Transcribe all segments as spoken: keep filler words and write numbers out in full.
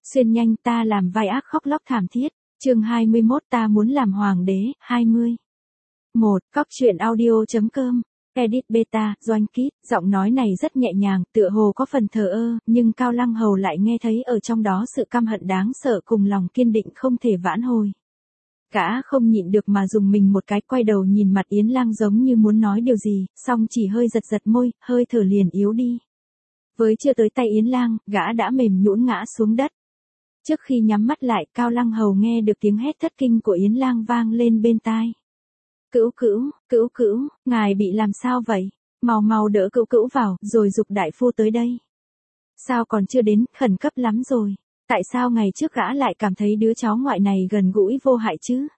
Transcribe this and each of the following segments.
Xuyên nhanh ta làm vai ác khóc lóc thảm thiết. Chương hai mươi mốt ta muốn làm hoàng đế. hai mươi. một. Cóc truyện audio.com. Edit beta, Doanh Kít, giọng nói này rất nhẹ nhàng, tựa hồ có phần thờ ơ, nhưng Cao Lăng Hầu lại nghe thấy ở trong đó sự căm hận đáng sợ cùng lòng kiên định không thể vãn hồi. Gã không nhịn được mà dùng mình một cái, quay đầu nhìn mặt Yến Lang giống như muốn nói điều gì, song chỉ hơi giật giật môi, hơi thở liền yếu đi. Với chưa tới tay Yến Lang, gã đã mềm nhũn ngã xuống đất. Trước khi nhắm mắt lại, Cao Lăng Hầu nghe được tiếng hét thất kinh của Yến Lang vang lên bên tai. Cữu cữu, cữu cữu, ngài bị làm sao vậy? Mau mau đỡ cữu cữu vào, rồi giục đại phu tới đây. Sao còn chưa đến, khẩn cấp lắm rồi. Tại sao ngày trước gã lại cảm thấy đứa cháu ngoại này gần gũi vô hại chứ?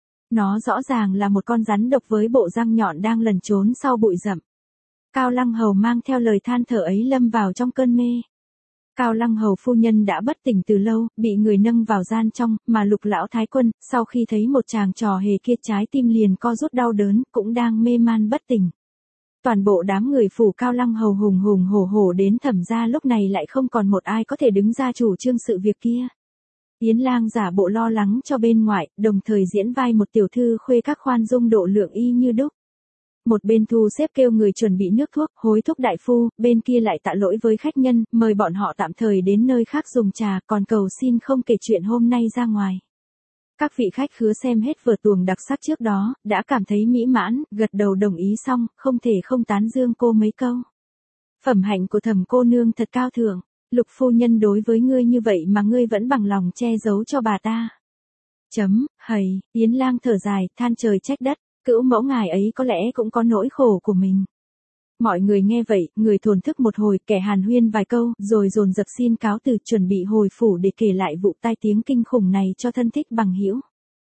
Nó rõ ràng là một con rắn độc với bộ răng nhọn đang lẩn trốn sau bụi rậm. Cao Lăng Hầu mang theo lời than thở ấy lâm vào trong cơn mê. Cao Lăng Hầu phu nhân đã bất tỉnh từ lâu, bị người nâng vào gian trong, mà Lục lão thái quân, sau khi thấy một chàng trò hề kia trái tim liền co rút đau đớn, cũng đang mê man bất tỉnh. Toàn bộ đám người phủ Cao Lăng Hầu hùng hùng hổ hổ đến Thẩm gia lúc này lại không còn một ai có thể đứng ra chủ trương sự việc kia. Yến Lang giả bộ lo lắng cho bên ngoài, đồng thời diễn vai một tiểu thư khuê các khoan dung độ lượng y như đúc. Một bên thu xếp kêu người chuẩn bị nước thuốc, hối thúc đại phu, bên kia lại tạ lỗi với khách nhân, mời bọn họ tạm thời đến nơi khác dùng trà, còn cầu xin không kể chuyện hôm nay ra ngoài. Các vị khách khứa xem hết vở tuồng đặc sắc trước đó, đã cảm thấy mỹ mãn, gật đầu đồng ý xong, không thể không tán dương cô mấy câu. Phẩm hạnh của Thẩm cô nương thật cao thượng, Lục phu nhân đối với ngươi như vậy mà ngươi vẫn bằng lòng che giấu cho bà ta. Chấm, hầy, Yến Lang thở dài, than trời trách đất. Cữu mẫu ngài ấy có lẽ cũng có nỗi khổ của mình. Mọi người nghe vậy, người thổn thức một hồi, kẻ hàn huyên vài câu, rồi dồn dập xin cáo từ, chuẩn bị hồi phủ để kể lại vụ tai tiếng kinh khủng này cho thân thích bằng hữu.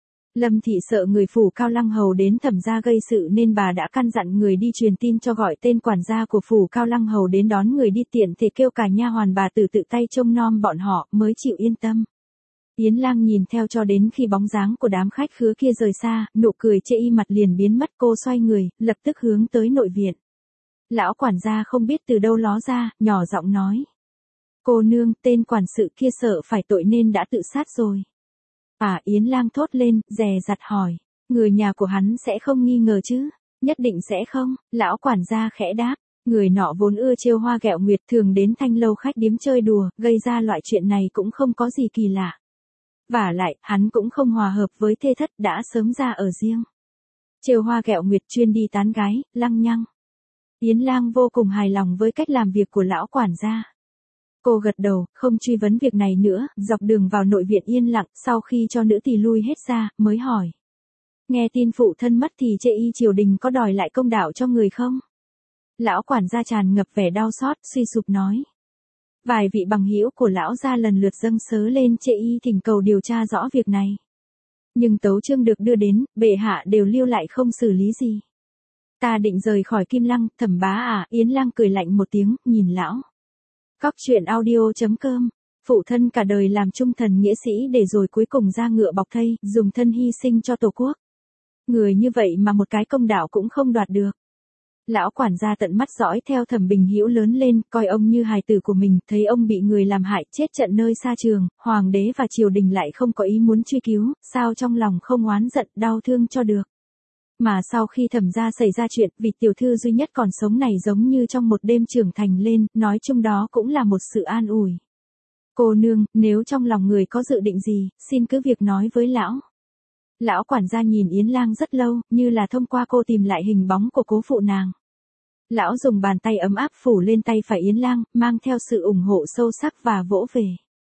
Lâm thị sợ người phủ Cao Lăng Hầu đến Thẩm gia gây sự nên bà đã căn dặn người đi truyền tin cho gọi tên quản gia của phủ Cao Lăng Hầu đến đón người đi, tiện thể kêu cả nha hoàn bà tử tự tay trông nom bọn họ, mới chịu yên tâm. Yến Lang nhìn theo cho đến khi bóng dáng của đám khách khứa kia rời xa, nụ cười chê y mặt liền biến mất, cô xoay người, lập tức hướng tới nội viện. Lão quản gia không biết từ đâu ló ra, nhỏ giọng nói. Cô nương, tên quản sự kia sợ phải tội nên đã tự sát rồi. À, Yến Lang thốt lên, dè dặt hỏi. Người nhà của hắn sẽ không nghi ngờ chứ? Nhất định sẽ không, lão quản gia khẽ đáp. Người nọ vốn ưa trêu hoa ghẹo nguyệt, thường đến thanh lâu khách điếm chơi đùa, gây ra loại chuyện này cũng không có gì kỳ lạ. Vả lại, hắn cũng không hòa hợp với thê thất, đã sớm ra ở riêng. Trêu hoa ghẹo nguyệt, chuyên đi tán gái, lăng nhăng. Yến Lang vô cùng hài lòng với cách làm việc của lão quản gia. Cô gật đầu, không truy vấn việc này nữa, dọc đường vào nội viện yên lặng, sau khi cho nữ tỳ lui hết ra, mới hỏi. Nghe tin phụ thân mất thì chê y triều đình có đòi lại công đạo cho người không? Lão quản gia tràn ngập vẻ đau xót, suy sụp nói. Vài vị bằng hữu của lão gia lần lượt dâng sớ lên chê y thỉnh cầu điều tra rõ việc này. Nhưng tấu chương được đưa đến, bệ hạ đều lưu lại không xử lý gì. Ta định rời khỏi Kim Lăng, Thẩm bá à, Yến Lang cười lạnh một tiếng, nhìn lão. Cóc truyện audio.com. Phụ thân cả đời làm trung thần nghĩa sĩ để rồi cuối cùng ra ngựa bọc thây, dùng thân hy sinh cho tổ quốc. Người như vậy mà một cái công đạo cũng không đoạt được. Lão quản gia tận mắt dõi theo Thẩm Bình Hữu lớn lên, coi ông như hài tử của mình, thấy ông bị người làm hại, chết trận nơi xa trường, hoàng đế và triều đình lại không có ý muốn truy cứu, sao trong lòng không oán giận, đau thương cho được. Mà sau khi Thẩm gia xảy ra chuyện, vị tiểu thư duy nhất còn sống này giống như trong một đêm trưởng thành lên, nói chung đó cũng là một sự an ủi. Cô nương, nếu trong lòng người có dự định gì, xin cứ việc nói với lão. Lão quản gia nhìn Yến Lang rất lâu, như là thông qua cô tìm lại hình bóng của cố phụ nàng. Lão dùng bàn tay ấm áp phủ lên tay phải Yến Lang, mang theo sự ủng hộ sâu sắc và vỗ về.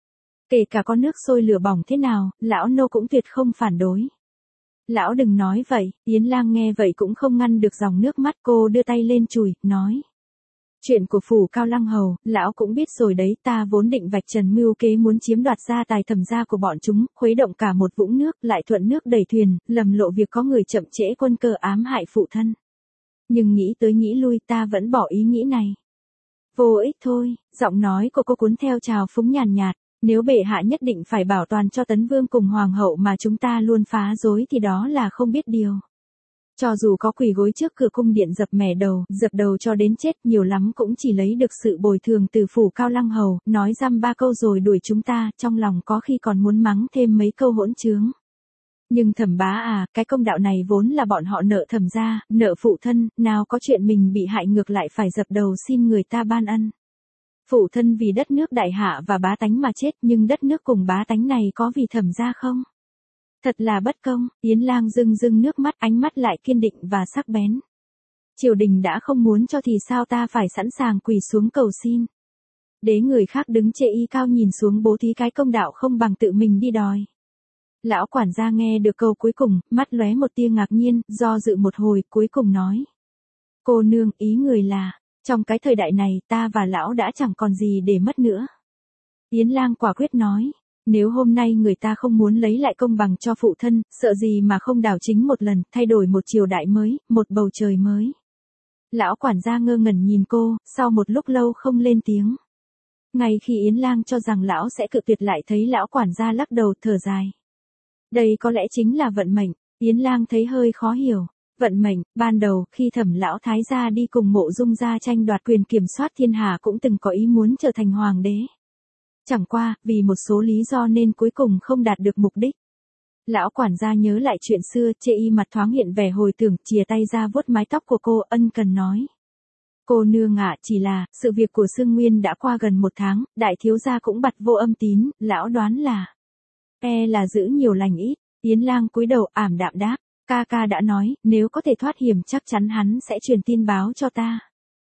Kể cả có nước sôi lửa bỏng thế nào, lão nô cũng tuyệt không phản đối. Lão đừng nói vậy, Yến Lang nghe vậy cũng không ngăn được dòng nước mắt, cô đưa tay lên chùi, nói. Chuyện của phủ Cao Lăng Hầu, lão cũng biết rồi đấy, ta vốn định vạch trần mưu kế muốn chiếm đoạt gia tài Thẩm gia của bọn chúng, khuấy động cả một vũng nước, lại thuận nước đẩy thuyền, lầm lộ việc có người chậm trễ quân cơ ám hại phụ thân. Nhưng nghĩ tới nghĩ lui, ta vẫn bỏ ý nghĩ này. Vô ích thôi, giọng nói của cô cuốn theo trào phúng nhàn nhạt, nếu bệ hạ nhất định phải bảo toàn cho Tấn Vương cùng Hoàng hậu mà chúng ta luôn phá rối thì đó là không biết điều. Cho dù có quỳ gối trước cửa cung điện dập mẻ đầu, dập đầu cho đến chết, nhiều lắm cũng chỉ lấy được sự bồi thường từ phủ Cao Lăng Hầu, nói dăm ba câu rồi đuổi chúng ta, trong lòng có khi còn muốn mắng thêm mấy câu hỗn trướng. Nhưng Thẩm bá à, cái công đạo này vốn là bọn họ nợ Thẩm gia, nợ phụ thân, nào có chuyện mình bị hại ngược lại phải dập đầu xin người ta ban ân. Phụ thân vì đất nước đại hạ và bá tánh mà chết, nhưng đất nước cùng bá tánh này có vì Thẩm gia không? Thật là bất công. Yến Lang rưng rưng nước mắt, ánh mắt lại kiên định và sắc bén. Triều đình đã không muốn cho thì sao ta phải sẵn sàng quỳ xuống cầu xin. Đế người khác đứng chê y cao nhìn xuống bố thí cái công đạo không bằng tự mình đi đòi. Lão quản gia nghe được câu cuối cùng, mắt lóe một tia ngạc nhiên, do dự một hồi, cuối cùng nói. Cô nương, ý người là, trong cái thời đại này ta và lão đã chẳng còn gì để mất nữa. Yến Lang quả quyết nói. Nếu hôm nay người ta không muốn lấy lại công bằng cho phụ thân, sợ gì mà không đảo chính một lần, thay đổi một triều đại mới, một bầu trời mới. Lão quản gia ngơ ngẩn nhìn cô, sau một lúc lâu không lên tiếng. Ngay khi Yến Lang cho rằng lão sẽ cự tuyệt lại thấy lão quản gia lắc đầu thở dài. Đây có lẽ chính là vận mệnh, Yến Lang thấy hơi khó hiểu. Vận mệnh, ban đầu, khi Thẩm lão thái gia đi cùng Mộ Dung gia tranh đoạt quyền kiểm soát thiên hạ cũng từng có ý muốn trở thành hoàng đế. Chẳng qua, vì một số lý do nên cuối cùng không đạt được mục đích. Lão quản gia nhớ lại chuyện xưa, chê y mặt thoáng hiện vẻ hồi tưởng, chìa tay ra vuốt mái tóc của cô, ân cần nói. Cô nương ạ, chỉ là, sự việc của Sương Nguyên đã qua gần một tháng, đại thiếu gia cũng bặt vô âm tín, lão đoán là. E là giữ nhiều lành ít, Yến Lang cúi đầu ảm đạm đáp, ca ca đã nói, nếu có thể thoát hiểm chắc chắn hắn sẽ truyền tin báo cho ta.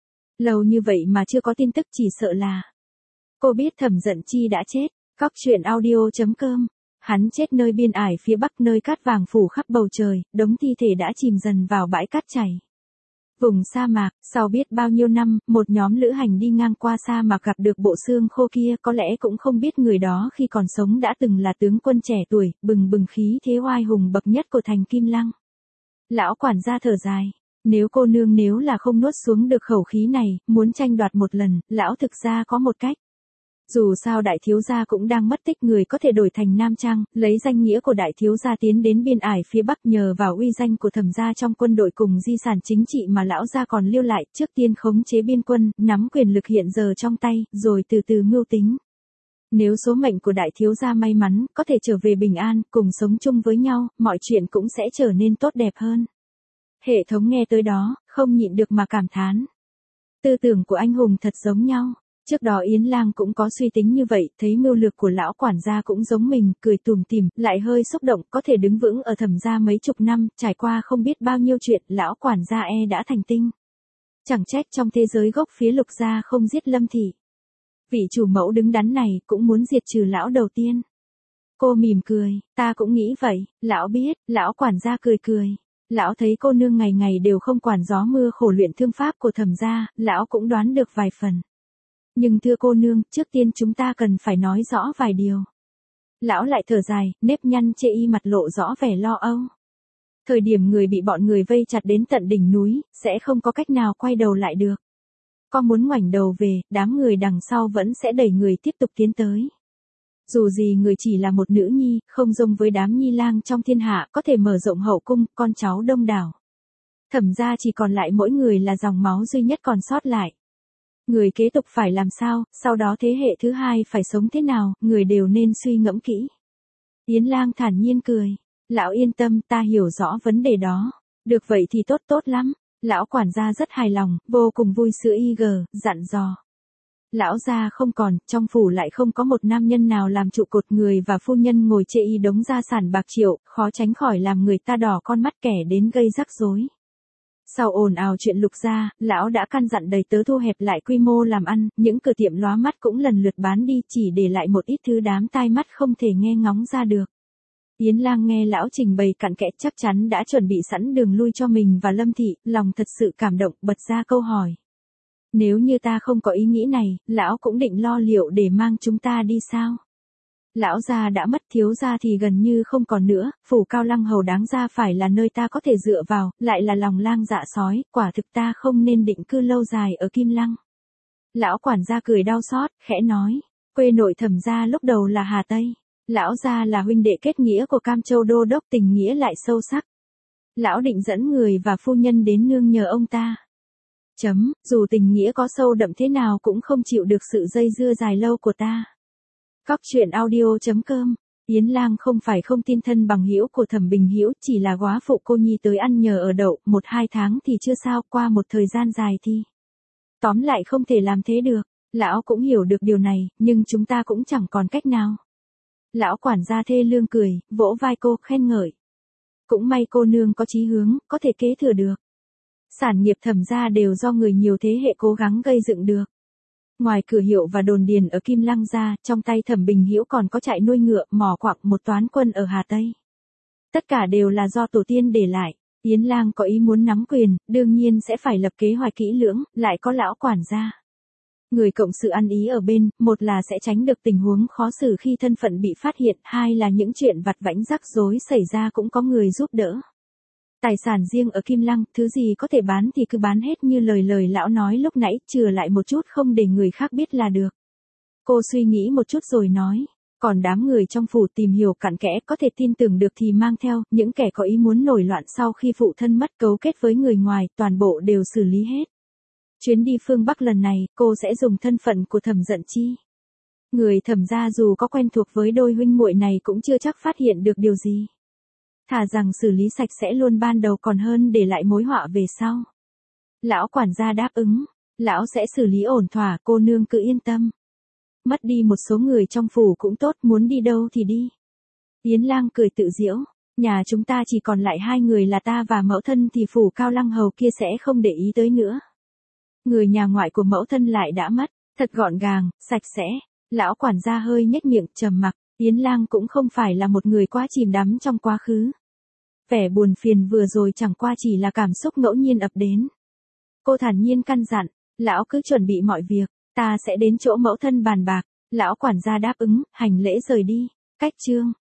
Lâu như vậy mà chưa có tin tức chỉ sợ là. Cô biết Thẩm Dận Chi đã chết, Cóc truyện audio chấm com. Hắn chết nơi biên ải phía bắc nơi cát vàng phủ khắp bầu trời, đống thi thể đã chìm dần vào bãi cát chảy. Vùng sa mạc, sau biết bao nhiêu năm, một nhóm lữ hành đi ngang qua sa mạc gặp được bộ xương khô kia, có lẽ cũng không biết người đó khi còn sống đã từng là tướng quân trẻ tuổi, bừng bừng khí thế oai hùng bậc nhất của thành Kim Lăng. Lão quản gia thở dài. Nếu cô nương nếu là không nuốt xuống được khẩu khí này, muốn tranh đoạt một lần, lão thực ra có một cách. Dù sao đại thiếu gia cũng đang mất tích, người có thể đổi thành nam trang, lấy danh nghĩa của đại thiếu gia tiến đến biên ải phía bắc, nhờ vào uy danh của Thẩm gia trong quân đội cùng di sản chính trị mà lão gia còn lưu lại, trước tiên khống chế biên quân, nắm quyền lực hiện giờ trong tay, rồi từ từ mưu tính. Nếu số mệnh của đại thiếu gia may mắn, có thể trở về bình an, cùng sống chung với nhau, mọi chuyện cũng sẽ trở nên tốt đẹp hơn. Hệ thống nghe tới đó, không nhịn được mà cảm thán. Tư tưởng của anh hùng thật giống nhau. Trước đó Yến Lang cũng có suy tính như vậy, thấy mưu lược của lão quản gia cũng giống mình, cười tủm tỉm, lại hơi xúc động, có thể đứng vững ở Thẩm gia mấy chục năm, trải qua không biết bao nhiêu chuyện, lão quản gia e đã thành tinh. Chẳng trách trong thế giới gốc phía Lục gia không giết Lâm thị. Vị chủ mẫu đứng đắn này cũng muốn diệt trừ lão đầu tiên. Cô mỉm cười, ta cũng nghĩ vậy, lão biết, lão quản gia cười cười. Lão thấy cô nương ngày ngày đều không quản gió mưa khổ luyện thương pháp của Thẩm gia, lão cũng đoán được vài phần. Nhưng thưa cô nương, trước tiên chúng ta cần phải nói rõ vài điều. Lão lại thở dài, nếp nhăn chê y mặt lộ rõ vẻ lo âu. Thời điểm người bị bọn người vây chặt đến tận đỉnh núi, sẽ không có cách nào quay đầu lại được. Có muốn ngoảnh đầu về, đám người đằng sau vẫn sẽ đẩy người tiếp tục tiến tới. Dù gì người chỉ là một nữ nhi, không giống với đám nhi lang trong thiên hạ, có thể mở rộng hậu cung, con cháu đông đảo. Thẩm gia chỉ còn lại mỗi người là dòng máu duy nhất còn sót lại. Người kế tục phải làm sao, sau đó thế hệ thứ hai phải sống thế nào, người đều nên suy ngẫm kỹ. Yến Lang thản nhiên cười. Lão yên tâm, ta hiểu rõ vấn đề đó. Được vậy thì tốt tốt lắm. Lão quản gia rất hài lòng, vô cùng vui sữa y gờ, dặn dò. Lão gia không còn, trong phủ lại không có một nam nhân nào làm trụ cột, người và phu nhân ngồi chê y đống gia sản bạc triệu, khó tránh khỏi làm người ta đỏ con mắt kẻ đến gây rắc rối. Sau ồn ào chuyện Lục gia, lão đã căn dặn đầy tớ thu hẹp lại quy mô làm ăn, những cửa tiệm lóa mắt cũng lần lượt bán đi, chỉ để lại một ít thứ đám tai mắt không thể nghe ngóng ra được. Yến Lang nghe lão trình bày cặn kẽ, chắc chắn đã chuẩn bị sẵn đường lui cho mình và Lâm thị, lòng thật sự cảm động, bật ra câu hỏi. Nếu như ta không có ý nghĩ này, lão cũng định lo liệu để mang chúng ta đi sao? Lão gia đã mất, thiếu gia thì gần như không còn nữa, phủ Cao Lăng Hầu đáng ra phải là nơi ta có thể dựa vào, lại là lòng lang dạ sói, quả thực ta không nên định cư lâu dài ở Kim Lăng. Lão quản gia cười đau xót, khẽ nói, quê nội Thẩm gia lúc đầu là Hà Tây, lão gia là huynh đệ kết nghĩa của Cam Châu đô đốc, tình nghĩa lại sâu sắc. Lão định dẫn người và phu nhân đến nương nhờ ông ta. Chấm, dù tình nghĩa có sâu đậm thế nào cũng không chịu được sự dây dưa dài lâu của ta. Cóc truyện audio chấm com. Yến Lang không phải không tin thân bằng hữu của Thẩm Bình Hữu, chỉ là góa phụ cô nhi tới ăn nhờ ở đậu, một hai tháng thì chưa sao, qua một thời gian dài thì. Tóm lại không thể làm thế được, lão cũng hiểu được điều này, nhưng chúng ta cũng chẳng còn cách nào. Lão quản gia thê lương cười, vỗ vai cô, khen ngợi. Cũng may cô nương có chí hướng, có thể kế thừa được. Sản nghiệp Thẩm gia đều do người nhiều thế hệ cố gắng gây dựng được. Ngoài cửa hiệu và đồn điền ở Kim Lăng ra, trong tay Thẩm Bình Hữu còn có trại nuôi ngựa, mỏ quặng, một toán quân ở Hà Tây. Tất cả đều là do tổ tiên để lại. Yến Lang có ý muốn nắm quyền, đương nhiên sẽ phải lập kế hoạch kỹ lưỡng, lại có lão quản gia. Người cộng sự ăn ý ở bên, một là sẽ tránh được tình huống khó xử khi thân phận bị phát hiện, hai là những chuyện vặt vãnh rắc rối xảy ra cũng có người giúp đỡ. Tài sản riêng ở Kim Lăng, thứ gì có thể bán thì cứ bán hết như lời lời lão nói lúc nãy, chừa lại một chút không để người khác biết là được. Cô suy nghĩ một chút rồi nói, còn đám người trong phủ tìm hiểu cặn kẽ có thể tin tưởng được thì mang theo, những kẻ có ý muốn nổi loạn sau khi phụ thân mất cấu kết với người ngoài, toàn bộ đều xử lý hết. Chuyến đi phương Bắc lần này, cô sẽ dùng thân phận của Thẩm Dận Chi. Người Thẩm gia dù có quen thuộc với đôi huynh muội này cũng chưa chắc phát hiện được điều gì. Thà rằng xử lý sạch sẽ luôn ban đầu còn hơn để lại mối họa về sau. Lão quản gia đáp ứng, lão sẽ xử lý ổn thỏa, cô nương cứ yên tâm. Mất đi một số người trong phủ cũng tốt, muốn đi đâu thì đi. Yến Lang cười tự giễu, nhà chúng ta chỉ còn lại hai người là ta và mẫu thân thì phủ Cao Lăng hầu kia sẽ không để ý tới nữa. Người nhà ngoại của mẫu thân lại đã mất, thật gọn gàng, sạch sẽ. Lão quản gia hơi nhếch miệng, trầm mặc. Yến Lang cũng không phải là một người quá chìm đắm trong quá khứ. Vẻ buồn phiền vừa rồi chẳng qua chỉ là cảm xúc ngẫu nhiên ập đến. Cô thản nhiên căn dặn, lão cứ chuẩn bị mọi việc, ta sẽ đến chỗ mẫu thân bàn bạc. Lão quản gia đáp ứng, hành lễ rời đi. Cách chương